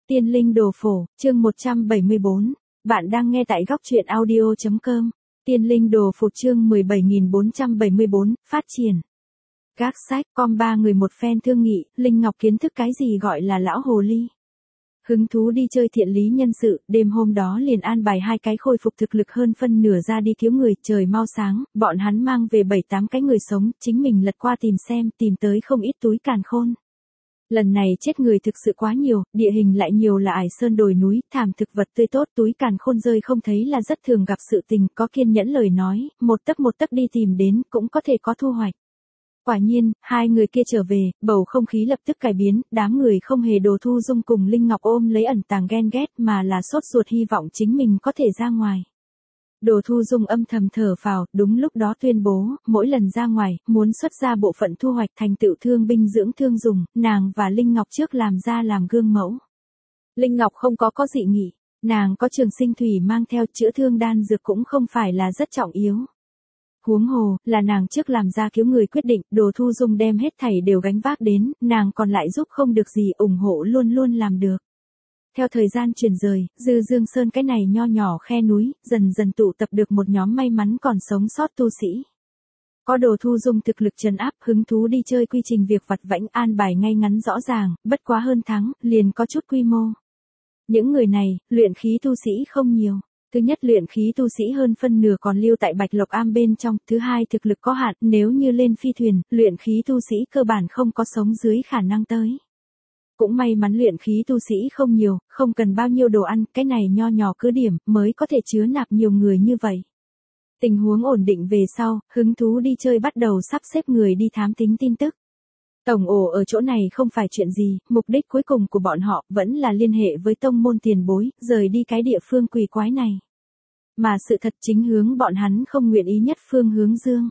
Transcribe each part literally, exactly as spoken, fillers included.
Tiên linh đồ phổ, chương một trăm bảy mươi bốn. Bạn đang nghe tại góc truyện audio chấm com. Tiên linh đồ phổ chương mười bảy nghìn bốn trăm bảy mươi bốn, phát triển. Gác sách, com ba người một phen thương nghị, Linh Ngọc kiến thức cái gì gọi là lão hồ ly. Hứng thú đi chơi thiện lý nhân sự, đêm hôm đó liền an bài hai cái khôi phục thực lực hơn phân nửa ra đi cứu người, trời mau sáng, bọn hắn mang về bảy tám cái người sống, chính mình lật qua tìm xem, tìm tới không ít túi càn khôn. Lần này chết người thực sự quá nhiều, địa hình lại nhiều là ải sơn đồi núi, thảm thực vật tươi tốt, túi càn khôn rơi không thấy là rất thường gặp sự tình, có kiên nhẫn lời nói, một tấc một tấc đi tìm đến, cũng có thể có thu hoạch. Quả nhiên, hai người kia trở về, bầu không khí lập tức cải biến, đám người không hề Đồ Thu Dung cùng Linh Ngọc ôm lấy ẩn tàng ghen ghét mà là sốt ruột hy vọng chính mình có thể ra ngoài. Đồ Thu Dung âm thầm thở phào, đúng lúc đó tuyên bố, mỗi lần ra ngoài, muốn xuất ra bộ phận thu hoạch thành tựu thương binh dưỡng thương dùng, nàng và Linh Ngọc trước làm ra làm gương mẫu. Linh Ngọc không có có dị nghị, nàng có Trường Sinh Thủy mang theo, chữa thương đan dược cũng không phải là rất trọng yếu. Huống hồ, là nàng trước làm ra cứu người quyết định, Đồ Thu Dung đem hết thảy đều gánh vác đến, nàng còn lại giúp không được gì, ủng hộ luôn luôn làm được. Theo thời gian chuyển rời, Dư Dương Sơn cái này nho nhỏ khe núi, dần dần tụ tập được một nhóm may mắn còn sống sót tu sĩ. Có Đồ Thu Dung thực lực trấn áp, hứng thú đi chơi, quy trình việc vặt vãnh an bài ngay ngắn rõ ràng, bất quá hơn tháng, liền có chút quy mô. Những người này, luyện khí tu sĩ không nhiều. Thứ nhất, luyện khí tu sĩ hơn phân nửa còn lưu tại Bạch Lộc Am bên trong, thứ hai, thực lực có hạn, nếu như lên phi thuyền, luyện khí tu sĩ cơ bản không có sống dưới khả năng tới. Cũng may mắn luyện khí tu sĩ không nhiều, không cần bao nhiêu đồ ăn, cái này nho nhỏ cứ điểm, mới có thể chứa nạp nhiều người như vậy. Tình huống ổn định về sau, hứng thú đi chơi bắt đầu sắp xếp người đi thám tính tin tức. Tổng ổ ở chỗ này không phải chuyện gì, mục đích cuối cùng của bọn họ vẫn là liên hệ với tông môn tiền bối, rời đi cái địa phương quỷ quái này. Mà sự thật chính hướng bọn hắn không nguyện ý nhất phương hướng dương.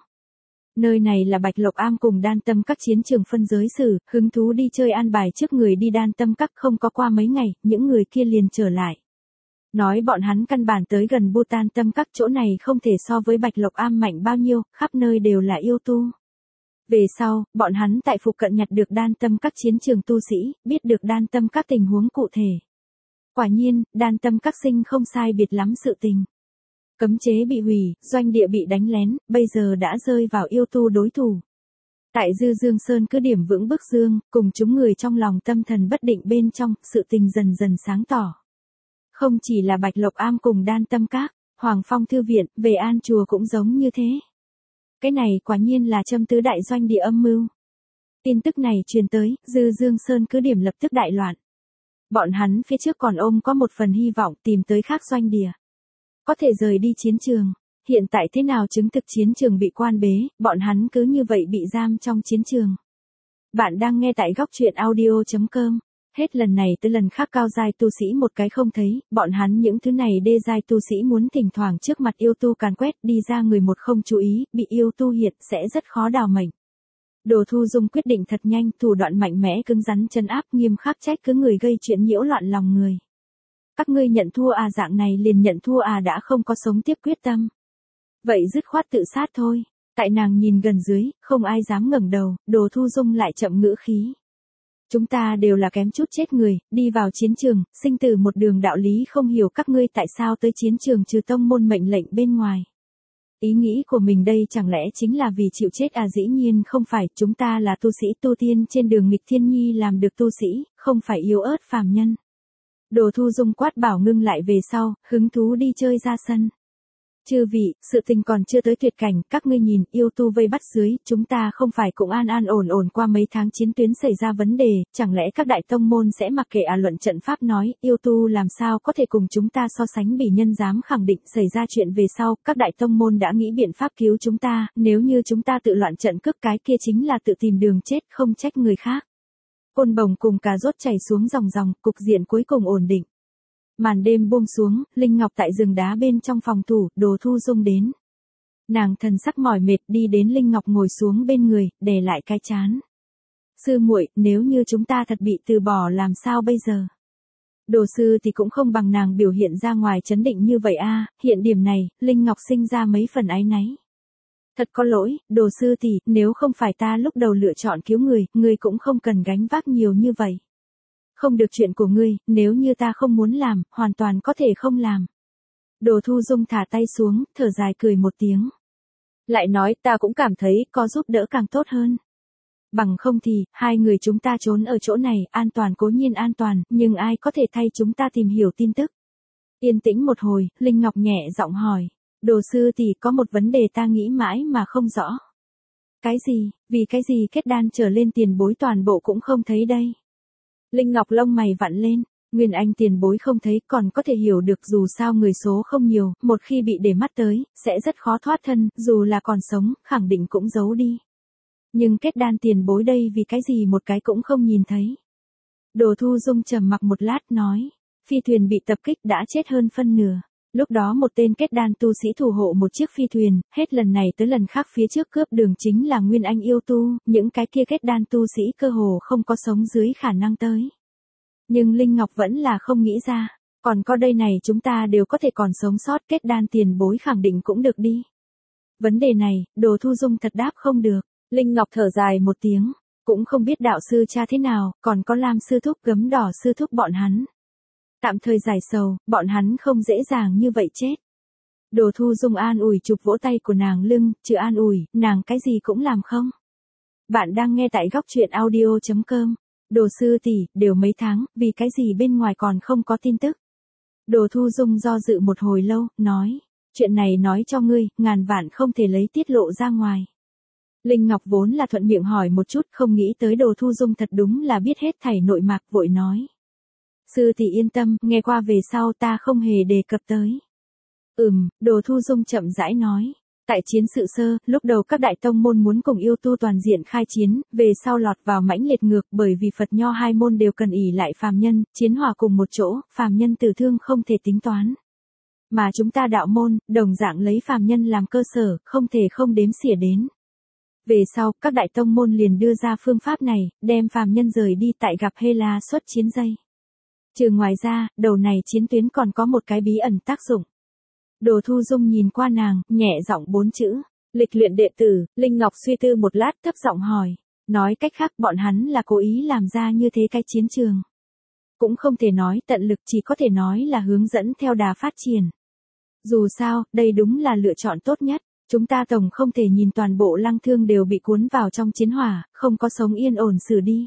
Nơi này là Bạch Lộc Am cùng Đan Tâm các chiến trường phân giới xử, hứng thú đi chơi an bài trước người đi Đan Tâm các, không có qua mấy ngày, những người kia liền trở lại. Nói bọn hắn căn bản tới gần Bhutan Tâm các, chỗ này không thể so với Bạch Lộc Am mạnh bao nhiêu, khắp nơi đều là yêu tu. Về sau, bọn hắn tại phụ cận nhặt được Đan Tâm các chiến trường tu sĩ, biết được Đan Tâm các tình huống cụ thể. Quả nhiên, Đan Tâm các sinh không sai biệt lắm sự tình. Cấm chế bị hủy, doanh địa bị đánh lén, bây giờ đã rơi vào yêu tu đối thủ. Tại Dư Dương Sơn cứ điểm vững bước dương, cùng chúng người trong lòng tâm thần bất định bên trong, sự tình dần dần sáng tỏ. Không chỉ là Bạch Lộc Am cùng Đan Tâm các, Hoàng Phong Thư Viện, Về An Chùa cũng giống như thế. Cái này quả nhiên là châm tứ đại doanh địa âm mưu. Tin tức này truyền tới, Dư Dương Sơn cứ điểm lập tức đại loạn. Bọn hắn phía trước còn ôm có một phần hy vọng tìm tới khác doanh địa. Có thể rời đi chiến trường. Hiện tại thế nào chứng thực chiến trường bị quan bế, bọn hắn cứ như vậy bị giam trong chiến trường. Bạn đang nghe tại góc truyện audio chấm com. Hết lần này tới lần khác cao giai tu sĩ một cái không thấy, bọn hắn những thứ này đê giai tu sĩ muốn thỉnh thoảng trước mặt yêu tu càn quét đi ra người một không chú ý, bị yêu tu hiện sẽ rất khó đào mệnh. Đồ Thu Dung quyết định thật nhanh, thủ đoạn mạnh mẽ cứng rắn trấn áp nghiêm khắc trách cứ người gây chuyện nhiễu loạn lòng người. Các ngươi nhận thua à, dạng này liền nhận thua à, đã không có sống tiếp quyết tâm. Vậy dứt khoát tự sát thôi. Tại nàng nhìn gần dưới, không ai dám ngẩng đầu, Đồ Thu Dung lại chậm ngữ khí. Chúng ta đều là kém chút chết người, đi vào chiến trường, sinh tử một đường đạo lý không hiểu các ngươi tại sao tới chiến trường trừ tông môn mệnh lệnh bên ngoài. Ý nghĩ của mình đây chẳng lẽ chính là vì chịu chết à, dĩ nhiên không phải, chúng ta là tu sĩ tu tiên trên đường nghịch thiên nhi làm được tu sĩ, không phải yếu ớt phàm nhân. Đồ Thu Dung quát bảo ngưng lại về sau, hứng thú đi chơi ra sân. Chư vị, sự tình còn chưa tới tuyệt cảnh, các ngươi nhìn, yêu tu vây bắt dưới, chúng ta không phải cũng an an ổn ổn qua mấy tháng chiến tuyến xảy ra vấn đề, chẳng lẽ các đại tông môn sẽ mặc kệ à, luận trận pháp nói, yêu tu làm sao có thể cùng chúng ta so sánh, bỉ nhân dám khẳng định xảy ra chuyện về sau, các đại tông môn đã nghĩ biện pháp cứu chúng ta, nếu như chúng ta tự loạn trận cước cái kia chính là tự tìm đường chết, không trách người khác. Côn bồng cùng cà rốt chảy xuống dòng dòng, cục diện cuối cùng ổn định. Màn đêm buông xuống, Linh Ngọc tại rừng đá bên trong phòng thủ, Đồ Thu Dung đến. Nàng thần sắc mỏi mệt đi đến Linh Ngọc ngồi xuống bên người, đè lại cái chán. Sư muội, nếu như chúng ta thật bị từ bỏ làm sao bây giờ? Đồ sư thì cũng không bằng nàng biểu hiện ra ngoài chấn định như vậy a, hiện điểm này, Linh Ngọc sinh ra mấy phần áy náy. Thật có lỗi, Đồ sư tỷ, nếu không phải ta lúc đầu lựa chọn cứu người, người cũng không cần gánh vác nhiều như vậy. Không được chuyện của ngươi, nếu như ta không muốn làm, hoàn toàn có thể không làm. Đồ Thu Dung thả tay xuống, thở dài cười một tiếng. Lại nói ta cũng cảm thấy có giúp đỡ càng tốt hơn. Bằng không thì, hai người chúng ta trốn ở chỗ này, an toàn cố nhiên an toàn, nhưng ai có thể thay chúng ta tìm hiểu tin tức. Yên tĩnh một hồi, Linh Ngọc nhẹ giọng hỏi. Đồ sư tỷ có một vấn đề ta nghĩ mãi mà không rõ. Cái gì, vì cái gì kết đan trở lên tiền bối toàn bộ cũng không thấy đây. Linh Ngọc lông mày vặn lên, Nguyên Anh tiền bối không thấy còn có thể hiểu được dù sao người số không nhiều, một khi bị để mắt tới, sẽ rất khó thoát thân, dù là còn sống, khẳng định cũng giấu đi. Nhưng kết đan tiền bối đây vì cái gì một cái cũng không nhìn thấy. Đồ Thu Dung trầm mặc một lát nói, phi thuyền bị tập kích đã chết hơn phân nửa. Lúc đó một tên kết đan tu sĩ thủ hộ một chiếc phi thuyền, hết lần này tới lần khác phía trước cướp đường chính là Nguyên Anh yêu tu, những cái kia kết đan tu sĩ cơ hồ không có sống dưới khả năng tới. Nhưng Linh Ngọc vẫn là không nghĩ ra, còn có đây này chúng ta đều có thể còn sống sót, kết đan tiền bối khẳng định cũng được đi. Vấn đề này, Đồ Thu Dung thật đáp không được, Linh Ngọc thở dài một tiếng, cũng không biết đạo sư cha thế nào, còn có Lam sư thúc Gấm Đỏ sư thúc bọn hắn. Tạm thời giải sầu, bọn hắn không dễ dàng như vậy chết. Đồ Thu Dung an ủi chụp vỗ tay của nàng lưng, chứ an ủi, nàng cái gì cũng làm không. Bạn đang nghe tại góc truyện audio chấm com. Đồ sư tỷ, đều mấy tháng, vì cái gì bên ngoài còn không có tin tức. Đồ Thu Dung do dự một hồi lâu, nói, chuyện này nói cho ngươi, ngàn vạn không thể lấy tiết lộ ra ngoài. Linh Ngọc vốn là thuận miệng hỏi một chút, không nghĩ tới Đồ Thu Dung thật đúng là biết hết thảy nội mạc, vội nói. Sư tỷ yên tâm, nghe qua về sau ta không hề đề cập tới. Ừm, Đồ Thu Dung chậm rãi nói. Tại chiến sự sơ, lúc đầu các đại tông môn muốn cùng yêu tu toàn diện khai chiến, về sau lọt vào mãnh liệt ngược bởi vì Phật Nho hai môn đều cần ỷ lại phàm nhân, chiến hòa cùng một chỗ, phàm nhân tử thương không thể tính toán. Mà chúng ta đạo môn, đồng dạng lấy phàm nhân làm cơ sở, không thể không đếm xỉa đến. Về sau, các đại tông môn liền đưa ra phương pháp này, đem phàm nhân rời đi tại gặp Hê-la xuất chiến dây. Trừ ngoài ra, đầu này chiến tuyến còn có một cái bí ẩn tác dụng. Đồ Thu Dung nhìn qua nàng, nhẹ giọng bốn chữ. Lịch luyện đệ tử, Linh Ngọc suy tư một lát thấp giọng hỏi. Nói cách khác bọn hắn là cố ý làm ra như thế cái chiến trường. Cũng không thể nói tận lực, chỉ có thể nói là hướng dẫn theo đà phát triển. Dù sao, đây đúng là lựa chọn tốt nhất. Chúng ta tổng không thể nhìn toàn bộ Lăng Thương đều bị cuốn vào trong chiến hỏa, không có sống yên ổn xử đi.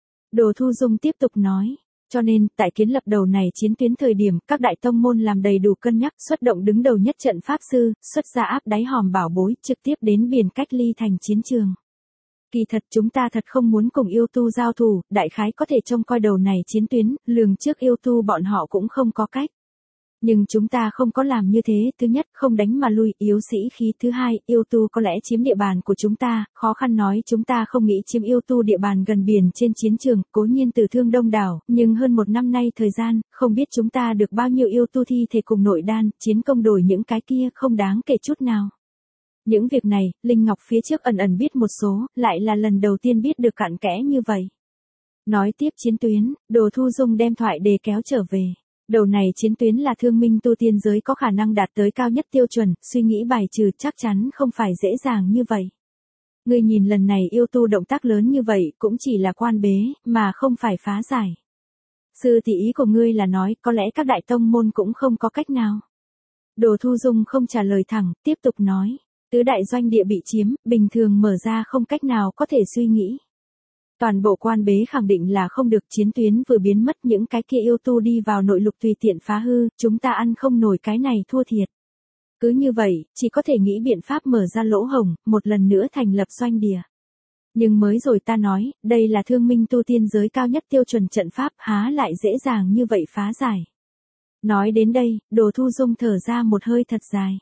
Đồ Thu Dung tiếp tục nói. Cho nên, tại kiến lập đầu này chiến tuyến thời điểm, các đại tông môn làm đầy đủ cân nhắc, xuất động đứng đầu nhất trận pháp sư, xuất ra áp đáy hòm bảo bối, trực tiếp đến biển cách ly thành chiến trường. Kỳ thật chúng ta thật không muốn cùng yêu tu giao thủ, đại khái có thể trông coi đầu này chiến tuyến, lường trước yêu tu bọn họ cũng không có cách. Nhưng chúng ta không có làm như thế, thứ nhất không đánh mà lui, yếu sĩ khí, thứ hai, yêu tu có lẽ chiếm địa bàn của chúng ta, khó khăn nói chúng ta không nghĩ chiếm yêu tu địa bàn gần biển trên chiến trường, cố nhiên tử thương đông đảo, nhưng hơn một năm nay thời gian, không biết chúng ta được bao nhiêu yêu tu thi thể cùng nội đan, chiến công đổi những cái kia không đáng kể chút nào. Những việc này, Linh Ngọc phía trước ẩn ẩn biết một số, lại là lần đầu tiên biết được cặn kẽ như vậy. Nói tiếp chiến tuyến, Đồ Thu Dung đem thoại đề kéo trở về. Đầu này chiến tuyến là thương minh tu tiên giới có khả năng đạt tới cao nhất tiêu chuẩn, suy nghĩ bài trừ chắc chắn không phải dễ dàng như vậy. Ngươi nhìn lần này yêu tu động tác lớn như vậy cũng chỉ là quan bế, mà không phải phá giải. Sư tỷ ý của ngươi là nói có lẽ các đại tông môn cũng không có cách nào. Đồ Thu Dung không trả lời thẳng, tiếp tục nói. Tứ đại doanh địa bị chiếm, bình thường mở ra không cách nào có thể suy nghĩ. Toàn bộ quan bế khẳng định là không được, chiến tuyến vừa biến mất những cái kia yêu tu đi vào nội lục tùy tiện phá hư, chúng ta ăn không nổi cái này thua thiệt. Cứ như vậy, chỉ có thể nghĩ biện pháp mở ra lỗ hổng, một lần nữa thành lập doanh địa. Nhưng mới rồi ta nói, đây là thương minh tu tiên giới cao nhất tiêu chuẩn trận pháp, há lại dễ dàng như vậy phá giải. Nói đến đây, Đồ Thu Dung thở ra một hơi thật dài.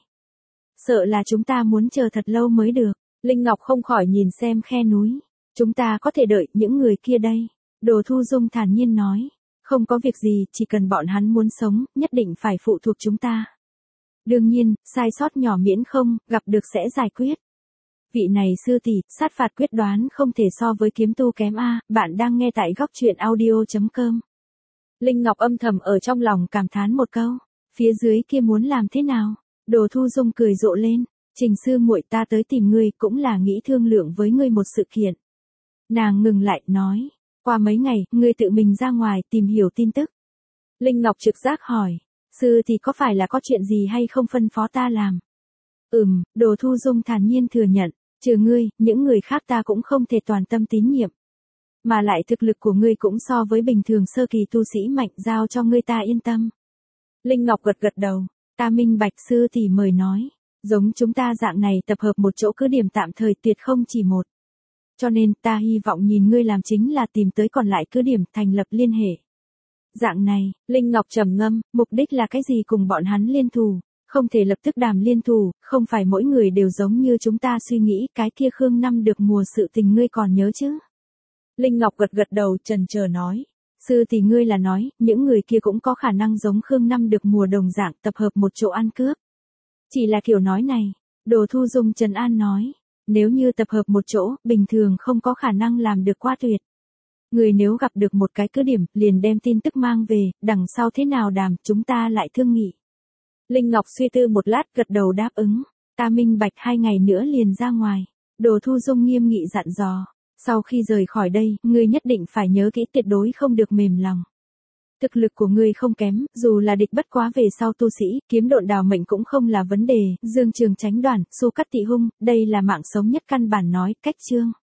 Sợ là chúng ta muốn chờ thật lâu mới được. Linh Ngọc không khỏi nhìn xem khe núi. Chúng ta có thể đợi những người kia đây. Đồ Thu Dung thản nhiên nói. Không có việc gì, chỉ cần bọn hắn muốn sống, nhất định phải phụ thuộc chúng ta. Đương nhiên, sai sót nhỏ miễn không, gặp được sẽ giải quyết. Vị này sư tỷ, sát phạt quyết đoán không thể so với kiếm tu kém a. Bạn đang nghe tại góc truyện audio chấm com. Linh Ngọc âm thầm ở trong lòng cảm thán một câu. Phía dưới kia muốn làm thế nào? Đồ Thu Dung cười rộ lên. Trình sư muội, ta tới tìm ngươi cũng là nghĩ thương lượng với ngươi một sự kiện. Nàng ngừng lại, nói. Qua mấy ngày, ngươi tự mình ra ngoài tìm hiểu tin tức. Linh Ngọc trực giác hỏi, sư thì có phải là có chuyện gì hay không phân phó ta làm? Ừm, Đồ Thu Dung thản nhiên thừa nhận, trừ ngươi, những người khác ta cũng không thể toàn tâm tín nhiệm. Mà lại thực lực của ngươi cũng so với bình thường sơ kỳ tu sĩ mạnh, giao cho ngươi ta yên tâm. Linh Ngọc gật gật đầu, ta minh bạch. Sư thì mời nói, giống chúng ta dạng này tập hợp một chỗ cứ điểm tạm thời tuyệt không chỉ một. Cho nên ta hy vọng nhìn ngươi làm chính là tìm tới còn lại cứ điểm thành lập liên hệ. Dạng này, Linh Ngọc trầm ngâm, mục đích là cái gì cùng bọn hắn liên thù, không thể lập tức đàm liên thù, không phải mỗi người đều giống như chúng ta suy nghĩ, cái kia Khương Năm được mùa sự tình ngươi còn nhớ chứ? Linh Ngọc gật gật đầu trần chờ nói, sư thì ngươi là nói, những người kia cũng có khả năng giống Khương Năm được mùa đồng dạng tập hợp một chỗ ăn cướp. Chỉ là kiểu nói này, Đồ Thu Dung trấn an nói, nếu như tập hợp một chỗ, bình thường không có khả năng làm được quá tuyệt. Người nếu gặp được một cái cứ điểm, liền đem tin tức mang về, đằng sau thế nào đàm, chúng ta lại thương nghị. Linh Ngọc suy tư một lát gật đầu đáp ứng, ta minh bạch. Hai ngày nữa liền ra ngoài. Đồ Thu Dung nghiêm nghị dặn dò, sau khi rời khỏi đây, ngươi nhất định phải nhớ kỹ tuyệt đối không được mềm lòng. Thực lực của ngươi không kém, dù là địch bất quá về sau tu sĩ, kiếm độn đào mệnh cũng không là vấn đề, Dương Trường tránh đoàn, Xu Cắt Tị Hung, đây là mạng sống nhất căn bản nói, cách chương.